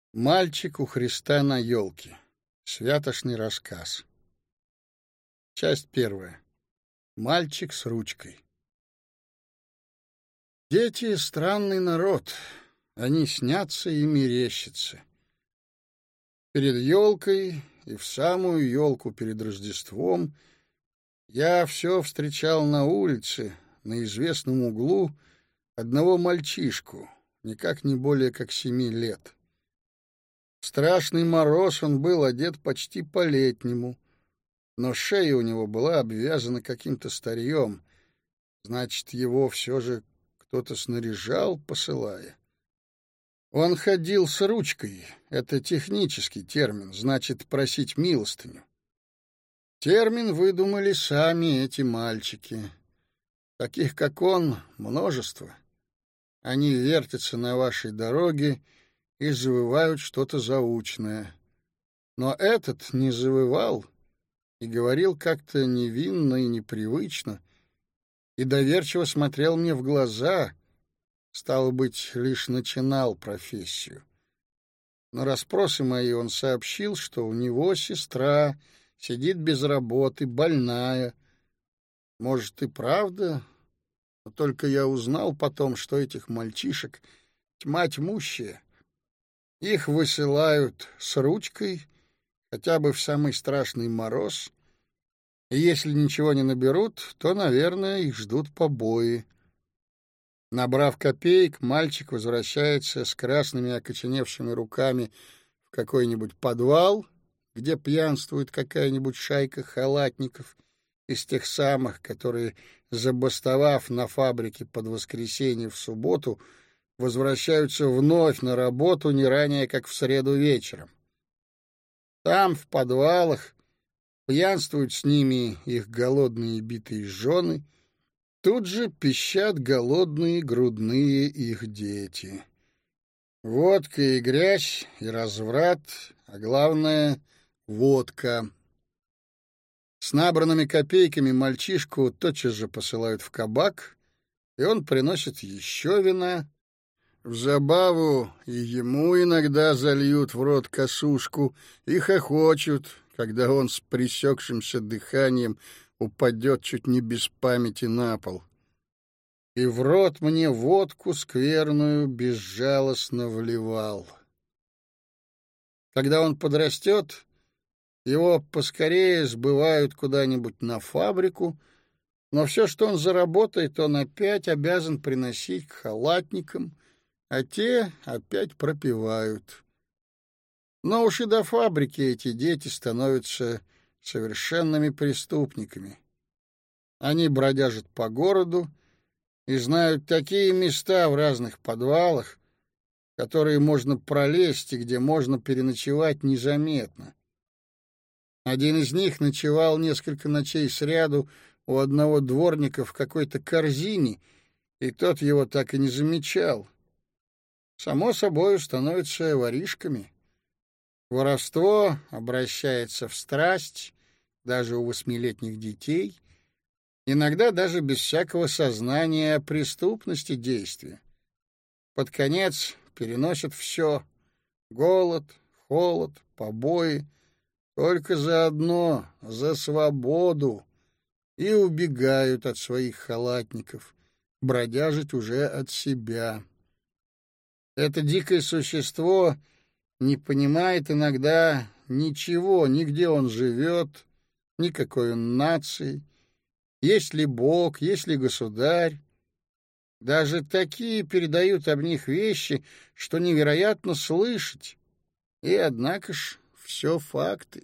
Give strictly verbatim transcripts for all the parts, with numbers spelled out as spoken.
Мальчик у Христа на елке. Святошный рассказ. Часть первая. Мальчик с ручкой. Дети — странный народ. Они снятся и мерещатся. Перед елкой и в самую елку перед Рождеством я все встречал на улице, на известном углу, одного мальчишку, никак не более как семи лет. В страшный мороз он был одет почти по-летнему, но шея у него была обвязана каким-то старьем. Значит, его все же кто-то снаряжал, посылая. Он ходил с ручкой, это технический термин, значит, просить милостыню. Термин выдумали сами эти мальчики. Таких, как он, множество. Они вертятся на вашей дороге и завывают что-то заучное. Но этот не завывал и говорил как-то невинно и непривычно, и доверчиво смотрел мне в глаза, стало быть, лишь начинал профессию. На расспросы мои он сообщил, что у него сестра сидит без работы, больная. Может, и правда, но только я узнал потом, что этих мальчишек тьма тьмущая. Их высылают с ручкой, хотя бы в самый страшный мороз, и если ничего не наберут, то, наверное, их ждут побои. Набрав копеек, мальчик возвращается с красными окоченевшими руками в какой-нибудь подвал, где пьянствует какая-нибудь шайка халатников из тех самых, которые, забастовав на фабрике под воскресенье в субботу, возвращаются вновь на работу не ранее, как в среду вечером. Там, в подвалах, пьянствуют с ними их голодные битые жены, тут же пищат голодные грудные их дети. Водка и грязь, и разврат, а главное — водка. С набранными копейками мальчишку тотчас же посылают в кабак, и он приносит еще вина. В забаву и ему иногда зальют в рот косушку и хохочут, когда он с пресекшимся дыханием упадет чуть не без памяти на пол. И в рот мне водку скверную безжалостно вливал. Когда он подрастет, его поскорее сбывают куда-нибудь на фабрику, но все, что он заработает, он опять обязан приносить к халатникам, а те опять пропивают. Но уж и до фабрики эти дети становятся совершенными преступниками. Они бродяжат по городу и знают такие места в разных подвалах, которые можно пролезть и где можно переночевать незаметно. Один из них ночевал несколько ночей сряду у одного дворника в какой-то корзине, и тот его так и не замечал. Само собой, становятся воришками. Воровство обращается в страсть даже у восьмилетних детей, иногда даже без всякого сознания о преступности действия. Под конец переносят все — голод, холод, побои, только за одно — за свободу, и убегают от своих халатников, бродяжить уже от себя. Это дикое существо не понимает иногда ничего, ни где он живет, ни какой он нации, есть ли Бог, есть ли государь. Даже такие передают об них вещи, что невероятно слышать. И, однако ж, все факты.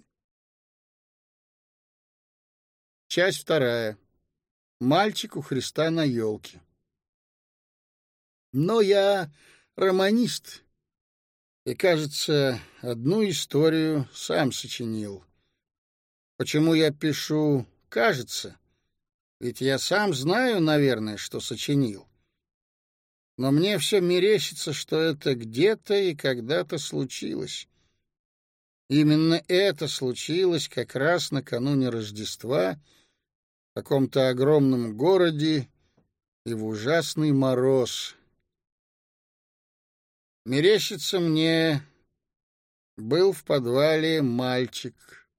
Часть вторая. Мальчик у Христа на елке. Но я романист, и, кажется, одну историю сам сочинил. Почему я пишу «кажется»? Ведь я сам знаю, наверное, что сочинил. Но мне все мерещится, что это где-то и когда-то случилось. Именно это случилось как раз накануне Рождества в каком-то огромном городе и в ужасный мороз. Мерещится мне был в подвале мальчик,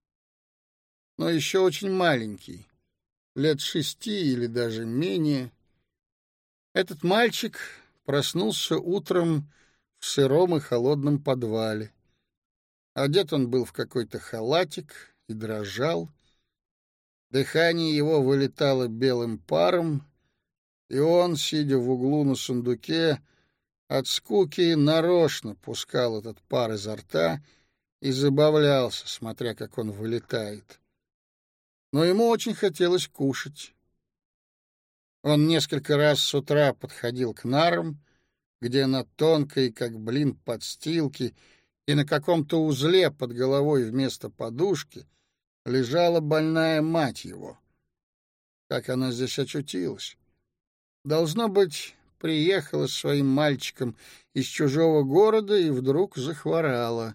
но еще очень маленький, лет шести или даже менее. Этот мальчик проснулся утром в сыром и холодном подвале. Одет он был в какой-то халатик и дрожал. Дыхание его вылетало белым паром, и он, сидя в углу на сундуке, от скуки нарочно пускал этот пар изо рта и забавлялся, смотря как он вылетает. Но ему очень хотелось кушать. Он несколько раз с утра подходил к нарам, где на тонкой, как блин, подстилке и на каком-то узле под головой вместо подушки лежала больная мать его. Как она здесь очутилась? Должно быть, приехала с своим мальчиком из чужого города и вдруг захворала.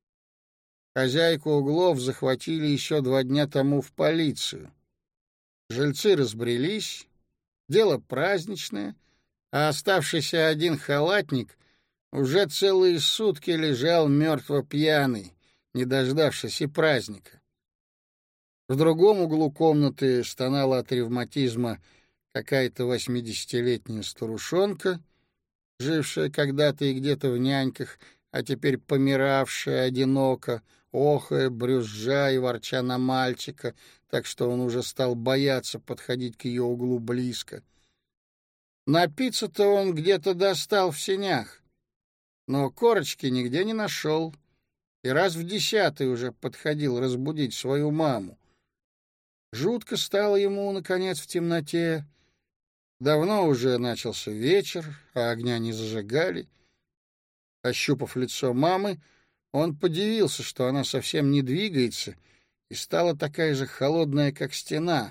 Хозяйку углов захватили еще два дня тому в полицию. Жильцы разбрелись, дело праздничное, а оставшийся один халатник уже целые сутки лежал мертво пьяный, не дождавшись и праздника. В другом углу комнаты стонала от ревматизма какая-то восьмидесятилетняя старушонка, жившая когда-то и где-то в няньках, а теперь помиравшая одиноко, охая, брюзжа и ворча на мальчика, так что он уже стал бояться подходить к ее углу близко. Напиться-то он где-то достал в сенях, но корочки нигде не нашел, и раз в десятый уже подходил разбудить свою маму. Жутко стало ему, наконец, в темноте. Давно уже начался вечер, а огня не зажигали. Ощупав лицо мамы, он подивился, что она совсем не двигается и стала такая же холодная, как стена.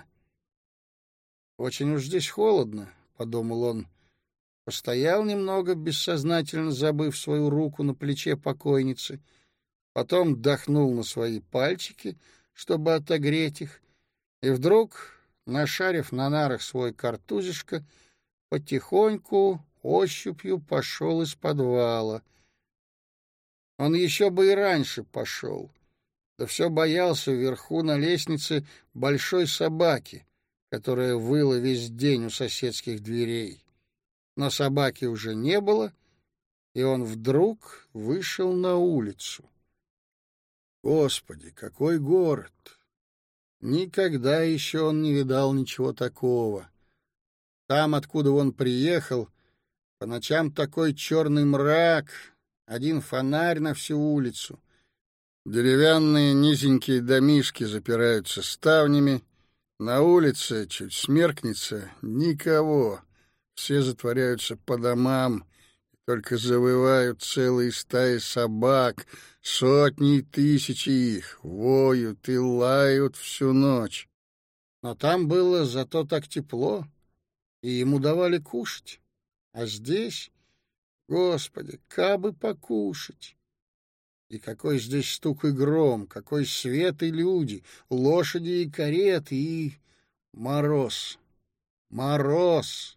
«Очень уж здесь холодно», — подумал он. Постоял немного, бессознательно забыв свою руку на плече покойницы, потом дохнул на свои пальчики, чтобы отогреть их, и вдруг, нашарив на нарах свой картузишко, потихоньку, ощупью пошел из подвала. Он еще бы и раньше пошел, да все боялся вверху на лестнице большой собаки, которая выла весь день у соседских дверей. Но собаки уже не было, и он вдруг вышел на улицу. Господи, какой город! Никогда еще он не видал ничего такого. Там, откуда он приехал, по ночам такой черный мрак, один фонарь на всю улицу. Деревянные низенькие домишки запираются ставнями. На улице, чуть смеркнется, никого. Все затворяются по домам, только завывают целые стаи собак, сотни и тысячи их, воют и лают всю ночь. Но там было зато так тепло, и ему давали кушать. А здесь, Господи, кабы покушать! И какой здесь стук и гром, какой свет и люди, лошади и кареты, и мороз, мороз!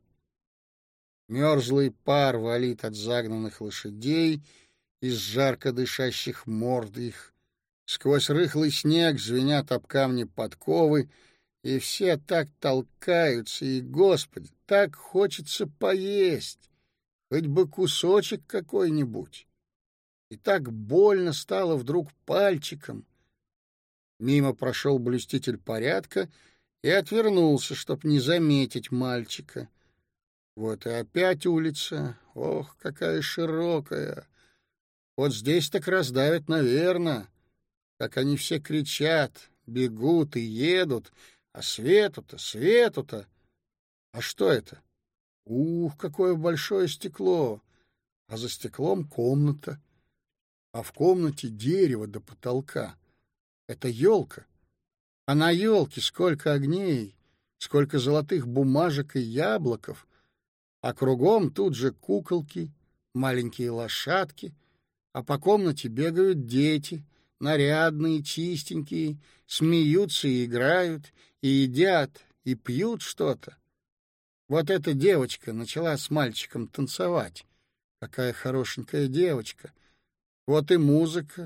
Мерзлый пар валит от загнанных лошадей, из жарко дышащих морд их. Сквозь рыхлый снег звенят об камни подковы, и все так толкаются, и, Господи, так хочется поесть, хоть бы кусочек какой-нибудь. И так больно стало вдруг пальчиком. Мимо прошел блюститель порядка и отвернулся, чтоб не заметить мальчика. Вот и опять улица. Ох, какая широкая! Вот здесь так раздавят, наверное. Как они все кричат, бегут и едут. А свету-то, свету-то! А что это? Ух, какое большое стекло! А за стеклом комната. А в комнате дерево до потолка. Это елка. А на елке сколько огней, сколько золотых бумажек и яблоков. А кругом тут же куколки, маленькие лошадки, а по комнате бегают дети, нарядные, чистенькие, смеются и играют, и едят, и пьют что-то. Вот эта девочка начала с мальчиком танцевать. Какая хорошенькая девочка. Вот и музыка,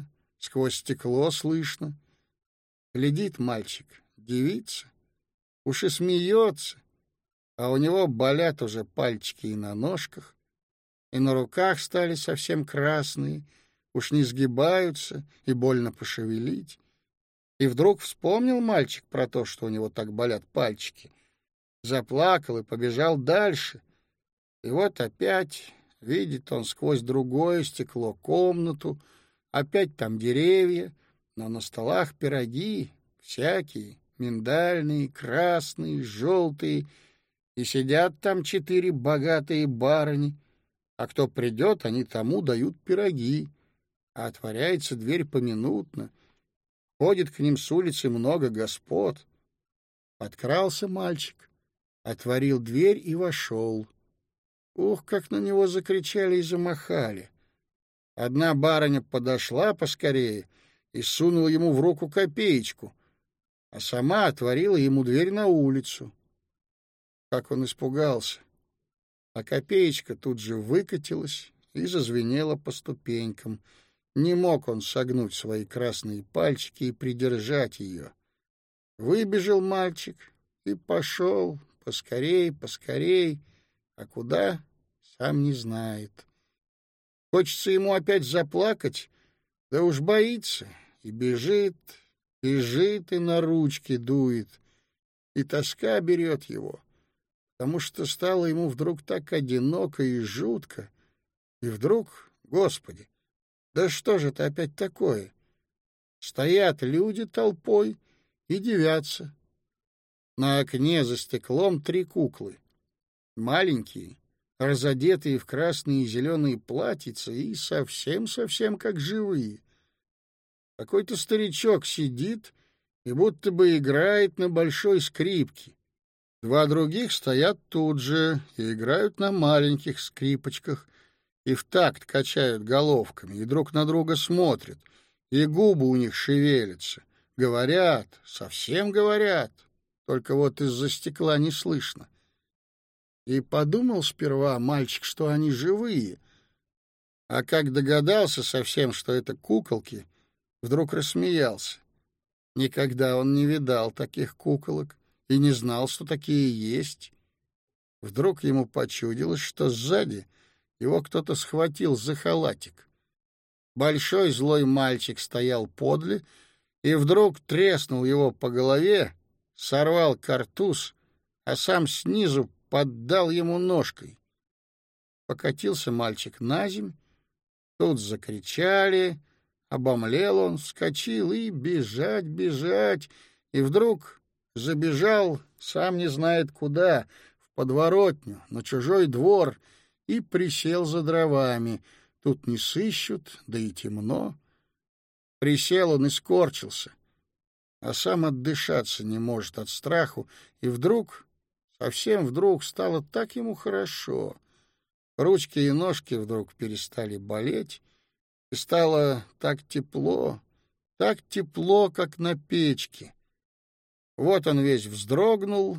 сквозь стекло слышно. Глядит мальчик, дивится, уж и смеется, а у него болят уже пальчики и на ножках, и на руках стали совсем красные, уж не сгибаются и больно пошевелить. И вдруг вспомнил мальчик про то, что у него так болят пальчики, заплакал и побежал дальше. И вот опять видит он сквозь другое стекло комнату, опять там деревья, но на столах пироги всякие, миндальные, красные, желтые, и сидят там четыре богатые барыни, а кто придет, они тому дают пироги, а отворяется дверь поминутно, ходит к ним с улицы много господ. Подкрался мальчик, отворил дверь и вошел. Ух, как на него закричали и замахали! Одна барыня подошла поскорее и сунула ему в руку копеечку, а сама отворила ему дверь на улицу. Как он испугался! А копеечка тут же выкатилась и зазвенела по ступенькам. Не мог он согнуть свои красные пальчики и придержать ее. Выбежал мальчик и пошел поскорей, поскорей, а куда — сам не знает. Хочется ему опять заплакать, да уж боится, и бежит, бежит и на ручки дует, и тоска берет его, потому что стало ему вдруг так одиноко и жутко, и вдруг, Господи, да что же это опять такое? Стоят люди толпой и дивятся. На окне за стеклом три куклы, маленькие, разодетые в красные и зеленые платьица и совсем-совсем как живые. Какой-то старичок сидит и будто бы играет на большой скрипке. Два других стоят тут же и играют на маленьких скрипочках, и в такт качают головками, и друг на друга смотрят, и губы у них шевелятся. Говорят, совсем говорят, только вот из-за стекла не слышно. И подумал сперва мальчик, что они живые, а как догадался совсем, что это куколки, вдруг рассмеялся. Никогда он не видал таких куколок и не знал, что такие есть. Вдруг ему почудилось, что сзади его кто-то схватил за халатик. Большой злой мальчик стоял подле и вдруг треснул его по голове, сорвал картуз, а сам снизу поддал ему ножкой. Покатился мальчик наземь, тут закричали, обомлел он, вскочил и бежать, бежать, и вдруг забежал, сам не знает куда, в подворотню, на чужой двор, и присел за дровами. Тут не сыщут, да и темно. Присел он и скорчился, а сам отдышаться не может от страху, и вдруг, совсем вдруг, стало так ему хорошо. Ручки и ножки вдруг перестали болеть, и стало так тепло, так тепло, как на печке. Вот он весь вздрогнул.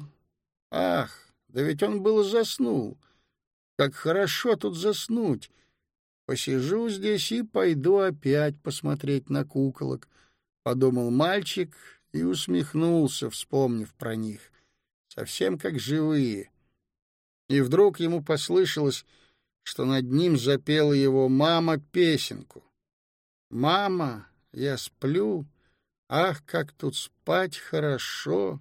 Ах, да ведь он было заснул. Как хорошо тут заснуть! Посижу здесь и пойду опять посмотреть на куколок, — подумал мальчик и усмехнулся, вспомнив про них. Совсем как живые. И вдруг ему послышалось, что над ним запела его мама песенку. «Мама, я сплю, ах, как тут спать хорошо!»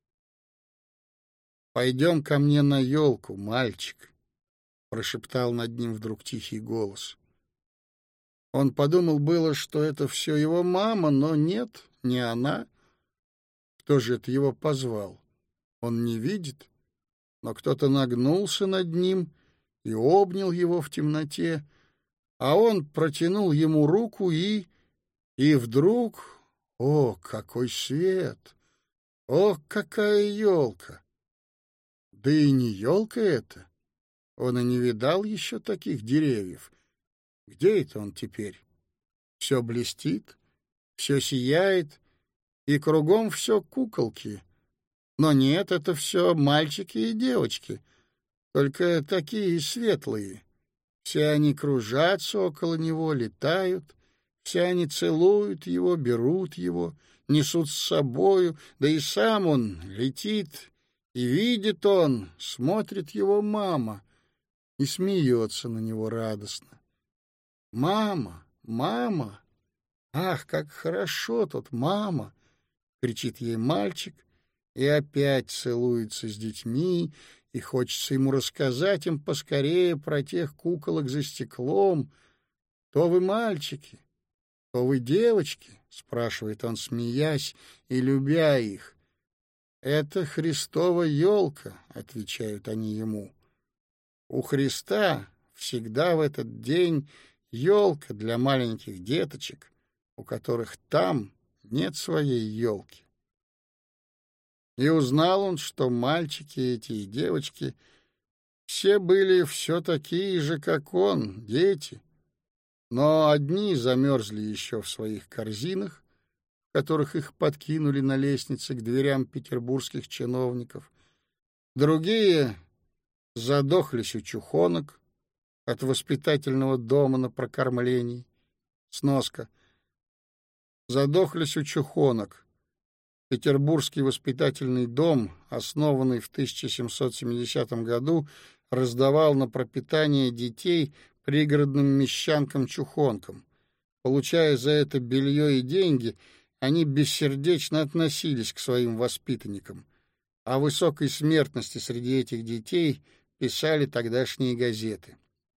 «Пойдем ко мне на елку, мальчик», — прошептал над ним вдруг тихий голос. Он подумал было, что это все его мама, но нет, не она. Кто же это его позвал? Он не видит, но кто-то нагнулся над ним и обнял его в темноте, а он протянул ему руку и... И вдруг... О, какой свет! О, какая елка! Да и не елка это. Он и не видал еще таких деревьев. Где это он теперь? Все блестит, все сияет, и кругом все куколки. Но нет, это все мальчики и девочки, только такие светлые. Все они кружатся около него, летают, Все они целуют его, берут его, несут с собою, да и сам он летит, и видит он, смотрит его мама и смеется на него радостно. «Мама! Мама! Ах, как хорошо тут, мама!» — кричит ей мальчик и опять целуется с детьми, и хочется ему рассказать им поскорее про тех куколок за стеклом. «То вы мальчики, то вы девочки?» — спрашивает он, смеясь и любя их. «Это Христова елка», — отвечают они ему. У Христа всегда в этот день елка для маленьких деточек, у которых там нет своей елки. И узнал он, что мальчики эти и девочки все были все такие же, как он, дети, но одни замерзли еще в своих корзинах, в которых их подкинули на лестнице к дверям петербургских чиновников, другие задохлись у чухонок от воспитательного дома на прокормлении. Сноска. Задохлись у чухонок. Петербургский воспитательный дом, основанный в тысяча семьсот семидесятом году, раздавал на пропитание детей пригородным мещанкам-чухонкам. Получая за это белье и деньги, они бессердечно относились к своим воспитанникам. О высокой смертности среди этих детей писали тогдашние газеты.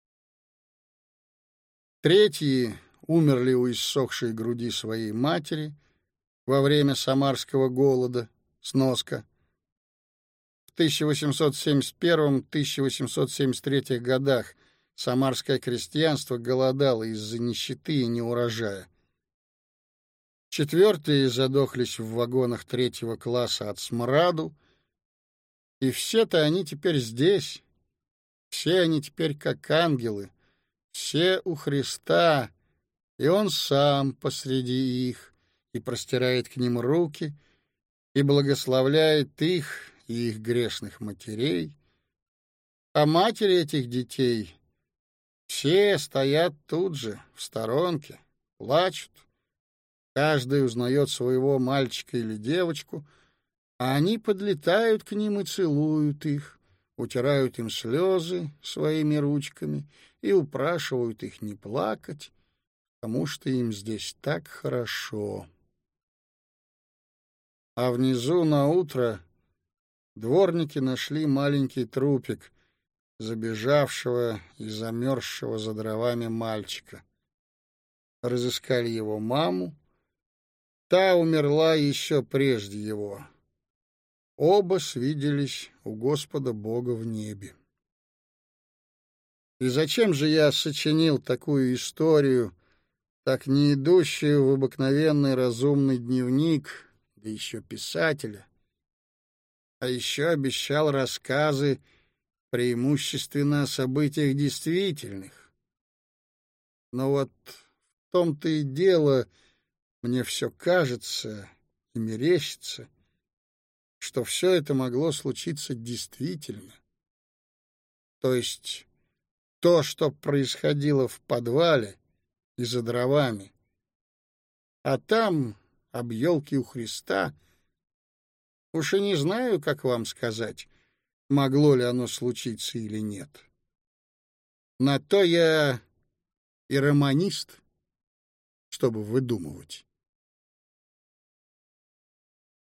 Третьи умерли у иссохшей груди своей матери во время Самарского голода. Сноска. В тысяча восемьсот семьдесят первом — тысяча восемьсот семьдесят третьем годах самарское крестьянство голодало из-за нищеты и неурожая. Четвертые задохлись в вагонах третьего класса от смраду, и все-то они теперь здесь, все они теперь как ангелы, все у Христа, и Он сам посреди их, и простирает к ним руки, и благословляет их и их грешных матерей. А матери этих детей все стоят тут же, в сторонке, плачут. Каждый узнает своего мальчика или девочку, а они подлетают к ним и целуют их, утирают им слезы своими ручками и упрашивают их не плакать, потому что им здесь так хорошо. А внизу на утро дворники нашли маленький трупик забежавшего и замерзшего за дровами мальчика. Разыскали его маму. Та умерла еще прежде его. Оба свиделись у Господа Бога в небе. И зачем же я сочинил такую историю, так не идущую в обыкновенный разумный дневник, да еще писателя, а еще обещал рассказы преимущественно о событиях действительных? Но вот в том-то и дело, мне все кажется и мерещится, что все это могло случиться действительно. То есть то, что происходило в подвале и за дровами, а там об елке у Христа, уж и не знаю, как вам сказать, могло ли оно случиться или нет. На то я и романист, чтобы выдумывать.